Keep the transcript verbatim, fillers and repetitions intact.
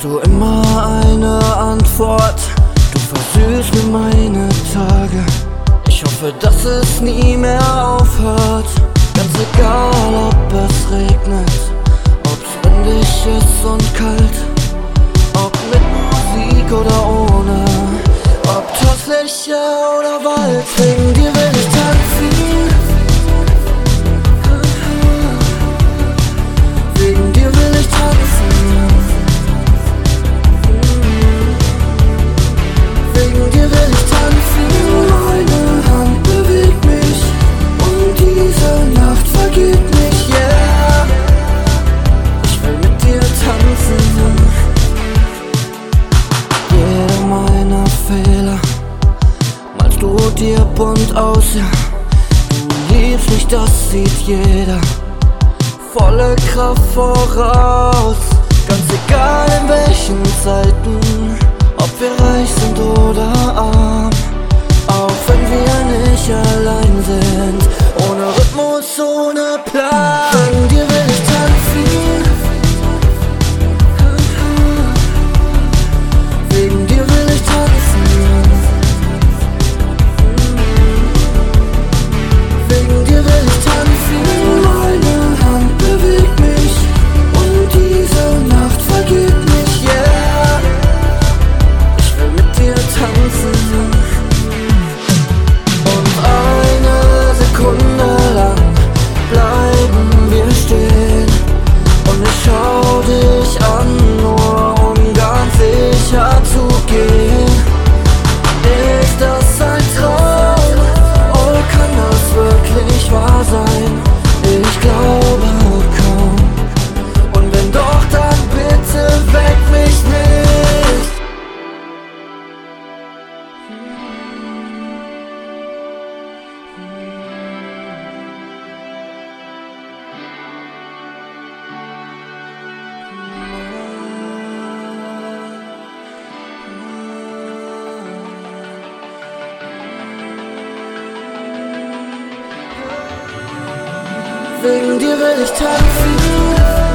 hast du immer eine Antwort. Du versüßt mir meine Tage. Ich hoffe, dass es nie mehr aufhört. Ganz egal, ob es regnet, ob's windig ist und kalt, ob mit Musik oder ohne, ob Torsfläche oder Wald. Wegen dir will ich tanzen. Wegen dir will ich tanzen. Wegen dir will ich tanzen. Meine Hand bewegt mich und diese Nacht vergeht nicht, yeah. Ich will mit dir tanzen. Jeder meiner Fehler malst du dir bunt aus, ja. Du liebst mich, das sieht jeder. Volle Kraft voraus, ganz egal in welchen Zeiten, ob wir reich sind oder arm, auch wenn wir nicht allein sind, ohne Rhythmus, ohne Plan. Wegen dir will ich tanzen. Wegen dir will ich tanzen. Wegen dir will ich tanzen. Meine Hand bewegt mich und diese Nacht vergeht nicht, yeah. Ich will mit dir tanzen. Und eine Sekunde lang bleiben wir stehen. Und ich schau dich an, nur um ganz sicher zu gehen. Ist das ein Traum? Oh, kann das wirklich wahr sein? Ich glaube kaum. Und wenn doch, dann bitte weck mich nicht. Wegen dir will ich tanzen.